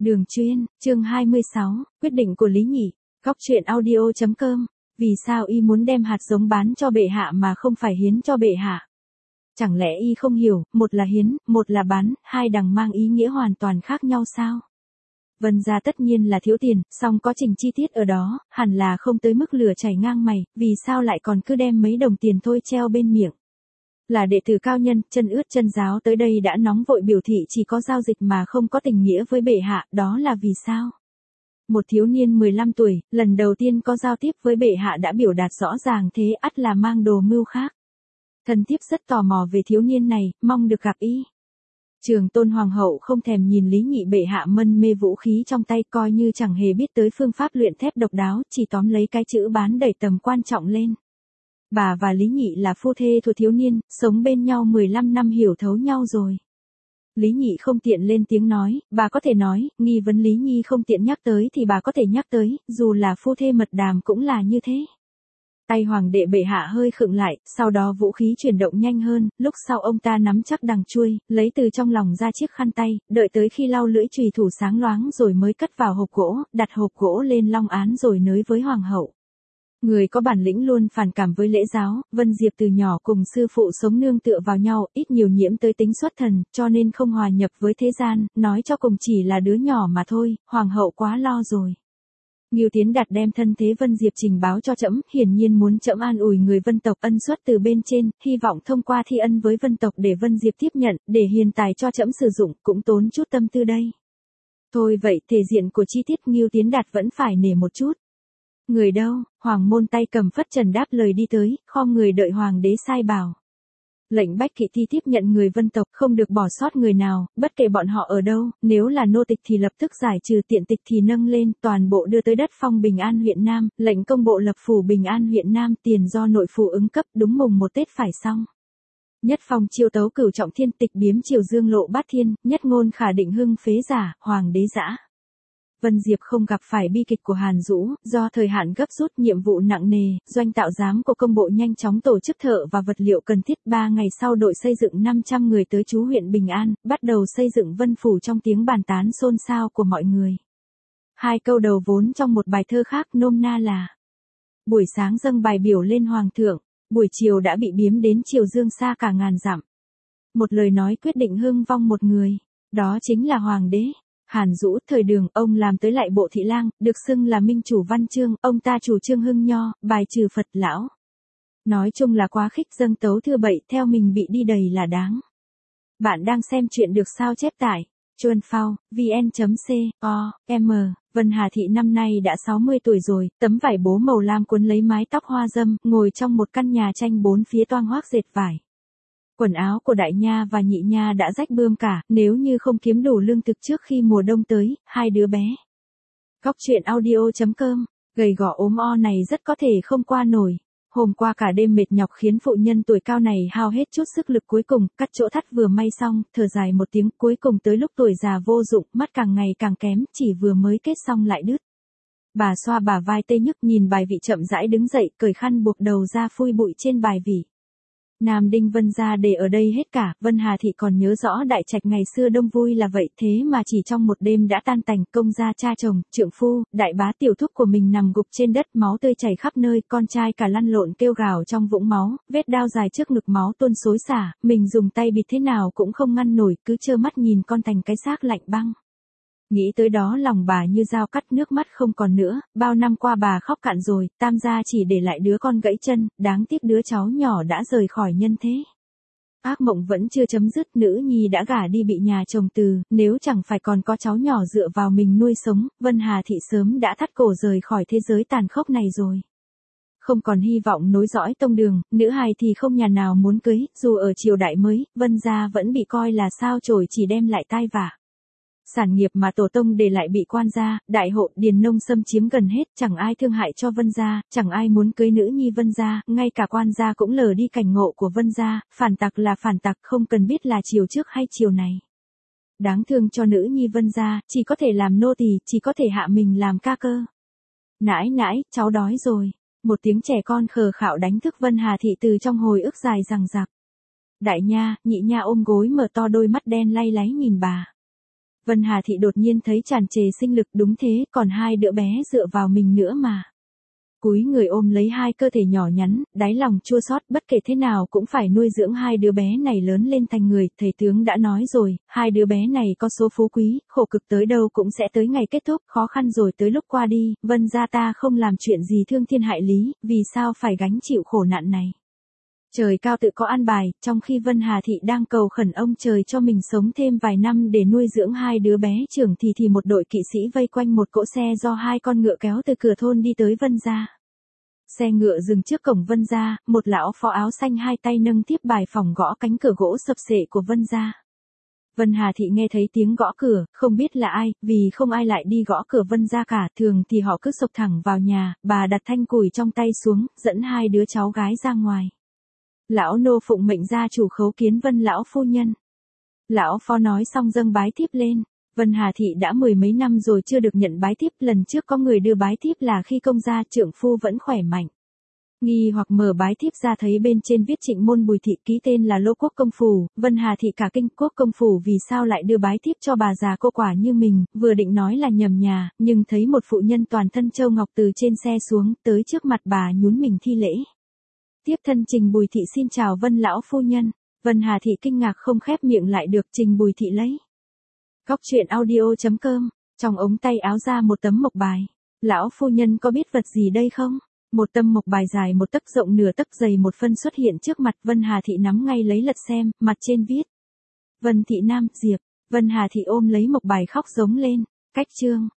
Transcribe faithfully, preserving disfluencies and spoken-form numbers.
Đường chuyên, chương hai mươi sáu, quyết định của Lý Nhị, góc truyện audio chấm com, vì sao y muốn đem hạt giống bán cho bệ hạ mà không phải hiến cho bệ hạ? Chẳng lẽ y không hiểu, một là hiến, một là bán, hai đằng mang ý nghĩa hoàn toàn khác nhau sao? Vân gia tất nhiên là thiếu tiền, song có trình chi tiết ở đó, hẳn là không tới mức lửa chảy ngang mày, vì sao lại còn cứ đem mấy đồng tiền thôi treo bên miệng? Là đệ tử cao nhân, chân ướt chân giáo tới đây đã nóng vội biểu thị chỉ có giao dịch mà không có tình nghĩa với bệ hạ, đó là vì sao? Một thiếu niên mười lăm tuổi, lần đầu tiên có giao tiếp với bệ hạ đã biểu đạt rõ ràng thế ắt là mang đồ mưu khác. Thần thiếp rất tò mò về thiếu niên này, mong được gặp y. Trường Tôn Hoàng hậu không thèm nhìn Lý Nhị bệ hạ mân mê vũ khí trong tay, coi như chẳng hề biết tới phương pháp luyện thép độc đáo, chỉ tóm lấy cái chữ bán đẩy tầm quan trọng lên. Bà và Lý Nhị là phu thê thuở thiếu niên, sống bên nhau mười lăm năm hiểu thấu nhau rồi. Lý Nhị không tiện lên tiếng nói, bà có thể nói, nghi vấn Lý Nhi không tiện nhắc tới thì bà có thể nhắc tới, dù là phu thê mật đàm cũng là như thế. Tay hoàng đệ bệ hạ hơi khựng lại, sau đó vũ khí chuyển động nhanh hơn, lúc sau ông ta nắm chắc đằng chuôi, lấy từ trong lòng ra chiếc khăn tay, đợi tới khi lau lưỡi chùy thủ sáng loáng rồi mới cất vào hộp gỗ, đặt hộp gỗ lên long án rồi nới với hoàng hậu. Người có bản lĩnh luôn phản cảm với lễ giáo, Vân Diệp từ nhỏ cùng sư phụ sống nương tựa vào nhau, ít nhiều nhiễm tới tính xuất thần, cho nên không hòa nhập với thế gian, nói cho cùng chỉ là đứa nhỏ mà thôi, hoàng hậu quá lo rồi. Ngưu Tiến Đạt đem thân thế Vân Diệp trình báo cho trẫm, hiển nhiên muốn trẫm an ủi người Vân tộc ân xuất từ bên trên, hy vọng thông qua thi ân với Vân tộc để Vân Diệp tiếp nhận, để hiền tài cho trẫm sử dụng, cũng tốn chút tâm tư đây. Thôi vậy, thể diện của chi tiết Ngưu Tiến Đạt vẫn phải nể một chút. Người đâu? Hoàng môn tay cầm phất trần đáp lời đi tới, khom người đợi hoàng đế sai bảo. Lệnh Bách Kỵ Thi tiếp nhận người Vân tộc, không được bỏ sót người nào, bất kể bọn họ ở đâu, nếu là nô tịch thì lập tức giải trừ, tiện tịch thì nâng lên, toàn bộ đưa tới đất phong Bình An huyện Nam, lệnh công bộ lập phủ Bình An huyện Nam, tiền do nội phủ ứng cấp, đúng mùng một Tết phải xong. Nhất phong chiêu tấu cửu trọng thiên, tịch biếm triều dương lộ bát thiên, nhất ngôn khả định hưng phế giả, hoàng đế dã. Vân Diệp không gặp phải bi kịch của Hàn Dũ, do thời hạn gấp rút, nhiệm vụ nặng nề, doanh tạo giám của công bộ nhanh chóng tổ chức thợ và vật liệu cần thiết. Ba ngày sau đội xây dựng năm trăm người tới trú huyện Bình An, bắt đầu xây dựng Vân Phủ trong tiếng bàn tán xôn xao của mọi người. Hai câu đầu vốn trong một bài thơ khác nôm na là: buổi sáng dâng bài biểu lên hoàng thượng, buổi chiều đã bị biếm đến triều dương xa cả ngàn dặm. Một lời nói quyết định hưng vong một người, đó chính là hoàng đế. Hàn Dũ, thời Đường, ông làm tới lại bộ thị lang, được xưng là minh chủ văn chương, ông ta chủ trương hưng nho, bài trừ Phật lão. Nói chung là quá khích, dâng tấu thưa bậy, theo mình bị đi đầy là đáng. Bạn đang xem chuyện được sao chép tại chuan phao, vn.co, m, Vân Hà Thị năm nay đã sáu mươi tuổi rồi, tấm vải bố màu lam cuốn lấy mái tóc hoa dâm, ngồi trong một căn nhà tranh bốn phía toang hoác dệt vải. Quần áo của đại nha và nhị nha đã rách bươm cả, nếu như không kiếm đủ lương thực trước khi mùa đông tới, hai đứa bé. Góc truyện audio chấm com, gầy gò ốm o này rất có thể không qua nổi. Hôm qua cả đêm mệt nhọc khiến phụ nhân tuổi cao này hao hết chút sức lực, cuối cùng, cắt chỗ thắt vừa may xong, thở dài một tiếng, cuối cùng tới lúc tuổi già vô dụng, mắt càng ngày càng kém, chỉ vừa mới kết xong lại đứt. Bà xoa bả vai tê nhức, nhìn bài vị chậm rãi đứng dậy, cởi khăn buộc đầu ra phui bụi trên bài vị. Nam Đinh Vân gia để ở đây hết cả, Vân Hà Thị còn nhớ rõ đại trạch ngày xưa đông vui là vậy, thế mà chỉ trong một đêm đã tan tành, công gia cha chồng, trượng phu, đại bá tiểu thúc của mình nằm gục trên đất, máu tươi chảy khắp nơi, con trai cả lăn lộn kêu gào trong vũng máu, vết đao dài trước ngực máu tuôn xối xả, mình dùng tay bịt thế nào cũng không ngăn nổi, cứ trơ mắt nhìn con thành cái xác lạnh băng. Nghĩ tới đó lòng bà như dao cắt, nước mắt không còn nữa, bao năm qua bà khóc cạn rồi, tam gia chỉ để lại đứa con gãy chân, đáng tiếc đứa cháu nhỏ đã rời khỏi nhân thế. Ác mộng vẫn chưa chấm dứt, nữ nhi đã gả đi bị nhà chồng từ, nếu chẳng phải còn có cháu nhỏ dựa vào mình nuôi sống, Vân Hà Thị sớm đã thắt cổ rời khỏi thế giới tàn khốc này rồi. Không còn hy vọng nối dõi tông đường, nữ hài thì không nhà nào muốn cưới, dù ở triều đại mới, Vân gia vẫn bị coi là sao chổi, chỉ đem lại tai vạ. Sản nghiệp mà tổ tông để lại bị quan gia, đại hộ, điền nông xâm chiếm gần hết, chẳng ai thương hại cho Vân gia, chẳng ai muốn cưới nữ nhi Vân gia, ngay cả quan gia cũng lờ đi cảnh ngộ của Vân gia, phản tặc là phản tặc, không cần biết là chiều trước hay chiều này. Đáng thương cho nữ nhi Vân gia, chỉ có thể làm nô tỳ, chỉ có thể hạ mình làm ca cơ. Nãi nãi, cháu đói rồi. Một tiếng trẻ con khờ khạo đánh thức Vân Hà Thị từ trong hồi ức dài dằng dặc. Đại nha, nhị nha ôm gối mở to đôi mắt đen lay láy nhìn bà. Vân Hà Thị đột nhiên thấy tràn trề sinh lực, đúng thế, còn hai đứa bé dựa vào mình nữa mà. Cúi người ôm lấy hai cơ thể nhỏ nhắn, đáy lòng chua xót, bất kể thế nào cũng phải nuôi dưỡng hai đứa bé này lớn lên thành người, thầy tướng đã nói rồi, hai đứa bé này có số phú quý, khổ cực tới đâu cũng sẽ tới ngày kết thúc, khó khăn rồi tới lúc qua đi, Vân gia ta không làm chuyện gì thương thiên hại lý, vì sao phải gánh chịu khổ nạn này. Trời cao tự có an bài, trong khi Vân Hà Thị đang cầu khẩn ông trời cho mình sống thêm vài năm để nuôi dưỡng hai đứa bé trưởng thì thì một đội kỵ sĩ vây quanh một cỗ xe do hai con ngựa kéo từ cửa thôn đi tới Vân gia. Xe ngựa dừng trước cổng Vân gia, một lão phó áo xanh hai tay nâng tiếp bài phòng gõ cánh cửa gỗ sập xệ của Vân gia. Vân Hà Thị nghe thấy tiếng gõ cửa, không biết là ai, vì không ai lại đi gõ cửa Vân gia cả, thường thì họ cứ xộc thẳng vào nhà, bà đặt thanh củi trong tay xuống, dẫn hai đứa cháu gái ra ngoài. Lão nô phụng mệnh gia chủ khấu kiến Vân lão phu nhân. Lão phó nói xong dâng bái thiếp lên. Vân Hà Thị đã mười mấy năm rồi chưa được nhận bái thiếp, lần trước có người đưa bái thiếp là khi công gia trượng phu vẫn khỏe mạnh. Nghi hoặc mở bái thiếp ra thấy bên trên viết Trịnh môn Bùi Thị, ký tên là Lô Quốc công phủ. Vân Hà Thị cả kinh, Quốc công phủ vì sao lại đưa bái thiếp cho bà già cô quả như mình, vừa định nói là nhầm nhà, nhưng thấy một phụ nhân toàn thân châu ngọc từ trên xe xuống, tới trước mặt bà nhún mình thi lễ. Tiếp thân Trình Bùi Thị xin chào Vân lão phu nhân. Vân Hà Thị kinh ngạc không khép miệng lại được, Trình Bùi Thị lấy. Góc truyện audio chấm com, trong ống tay áo ra một tấm mộc bài. Lão phu nhân có biết vật gì đây không? Một tấm mộc bài dài một tấc rộng nửa tấc dày một phân xuất hiện trước mặt. Vân Hà Thị nắm ngay lấy lật xem, mặt trên viết. Vân Thị Nam, Diệp. Vân Hà Thị ôm lấy mộc bài khóc giống lên. Cách chương.